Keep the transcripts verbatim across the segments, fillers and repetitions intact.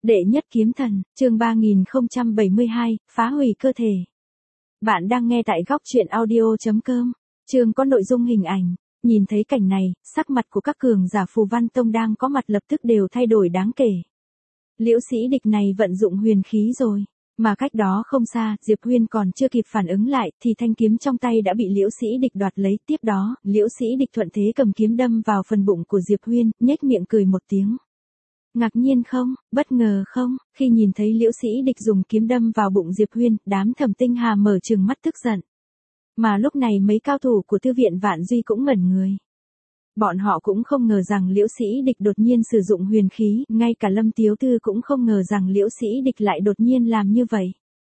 Đệ nhất kiếm thần, chương ba nghìn không trăm bảy mươi hai, phá hủy cơ thể. Bạn đang nghe tại góc truyện audio chấm com. Chương có nội dung hình ảnh. Nhìn thấy cảnh này, sắc mặt của các cường giả Phù Văn Tông đang có mặt lập tức đều thay đổi đáng kể. Liễu Sĩ Địch này vận dụng huyền khí rồi. Mà cách đó không xa, Diệp Huyên còn chưa kịp phản ứng lại, thì thanh kiếm trong tay đã bị Liễu Sĩ Địch đoạt lấy. Tiếp đó, Liễu Sĩ Địch thuận thế cầm kiếm đâm vào phần bụng của Diệp Huyên, nhếch miệng cười một tiếng. Ngạc nhiên không, bất ngờ không, khi nhìn thấy Liễu Sĩ Địch dùng kiếm đâm vào bụng Diệp Huyên, đám Thẩm Tinh Hà mở trừng mắt tức giận. Mà lúc này mấy cao thủ của Thư viện Vạn Duy cũng ngẩn người. Bọn họ cũng không ngờ rằng Liễu Sĩ Địch đột nhiên sử dụng huyền khí, ngay cả Lâm Tiếu Tư cũng không ngờ rằng Liễu Sĩ Địch lại đột nhiên làm như vậy.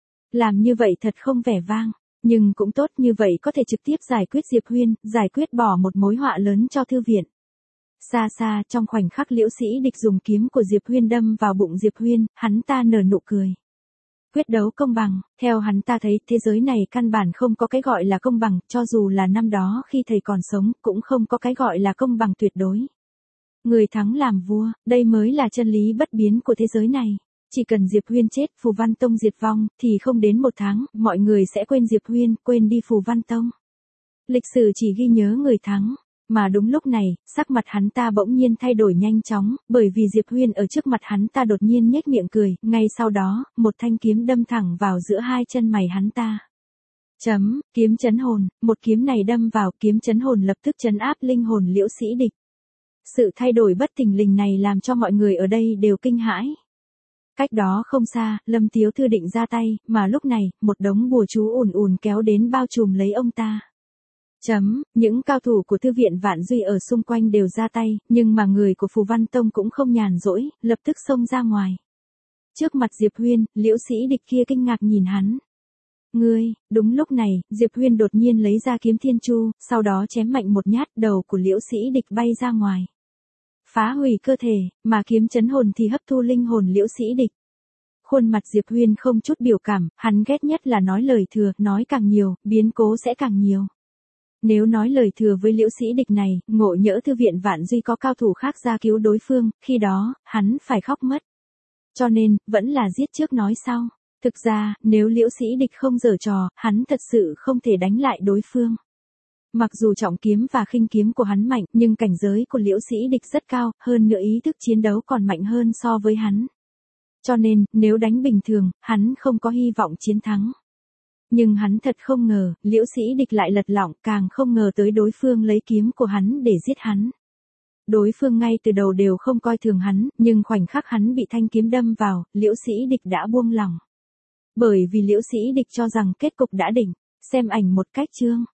Làm như vậy thật không vẻ vang, nhưng cũng tốt, như vậy có thể trực tiếp giải quyết Diệp Huyên, giải quyết bỏ một mối họa lớn cho Thư viện. Xa xa, trong khoảnh khắc Liễu Sĩ Địch dùng kiếm của Diệp Huyên đâm vào bụng Diệp Huyên, hắn ta nở nụ cười. Quyết đấu công bằng, theo hắn ta thấy thế giới này căn bản không có cái gọi là công bằng, cho dù là năm đó khi thầy còn sống, cũng không có cái gọi là công bằng tuyệt đối. Người thắng làm vua, đây mới là chân lý bất biến của thế giới này. Chỉ cần Diệp Huyên chết, Phù Văn Tông diệt vong, thì không đến một tháng, mọi người sẽ quên Diệp Huyên, quên đi Phù Văn Tông. Lịch sử chỉ ghi nhớ người thắng. Mà đúng lúc này, sắc mặt hắn ta bỗng nhiên thay đổi nhanh chóng, bởi vì Diệp Huyên ở trước mặt hắn ta đột nhiên nhếch miệng cười, ngay sau đó, một thanh kiếm đâm thẳng vào giữa hai chân mày hắn ta. Chấm, kiếm chấn hồn, một kiếm này đâm vào, kiếm chấn hồn lập tức chấn áp linh hồn Liễu Sĩ Địch. Sự thay đổi bất thình lình này làm cho mọi người ở đây đều kinh hãi. Cách đó không xa, Lâm Tiếu Thư định ra tay, mà lúc này, một đống bùa chú ùn ùn kéo đến bao trùm lấy ông ta. Chấm, những cao thủ của Thư viện Vạn Duy ở xung quanh đều ra tay, nhưng mà người của Phù Văn Tông cũng không nhàn rỗi, lập tức xông ra ngoài. Trước mặt Diệp Huyên, Liễu Sĩ Địch kia kinh ngạc nhìn hắn. Ngươi, đúng lúc này, Diệp Huyên đột nhiên lấy ra kiếm Thiên Chu, sau đó chém mạnh một nhát, đầu của Liễu Sĩ Địch bay ra ngoài. Phá hủy cơ thể, mà kiếm chấn hồn thì hấp thu linh hồn Liễu Sĩ Địch. Khuôn mặt Diệp Huyên không chút biểu cảm, hắn ghét nhất là nói lời thừa, nói càng nhiều, biến cố sẽ càng nhiều. Nếu nói lời thừa với Liễu Sĩ Địch này, ngộ nhỡ Thư viện Vạn Duy có cao thủ khác ra cứu đối phương, khi đó, hắn phải khóc mất. Cho nên, vẫn là giết trước nói sau. Thực ra, nếu Liễu Sĩ Địch không giở trò, hắn thật sự không thể đánh lại đối phương. Mặc dù trọng kiếm và khinh kiếm của hắn mạnh, nhưng cảnh giới của Liễu Sĩ Địch rất cao, hơn nữa ý thức chiến đấu còn mạnh hơn so với hắn. Cho nên, nếu đánh bình thường, hắn không có hy vọng chiến thắng. Nhưng hắn thật không ngờ, Liễu Sĩ Địch lại lật lọng, càng không ngờ tới đối phương lấy kiếm của hắn để giết hắn. Đối phương ngay từ đầu đều không coi thường hắn, nhưng khoảnh khắc hắn bị thanh kiếm đâm vào, Liễu Sĩ Địch đã buông lòng. Bởi vì Liễu Sĩ Địch cho rằng kết cục đã định, xem ảnh một cách chương.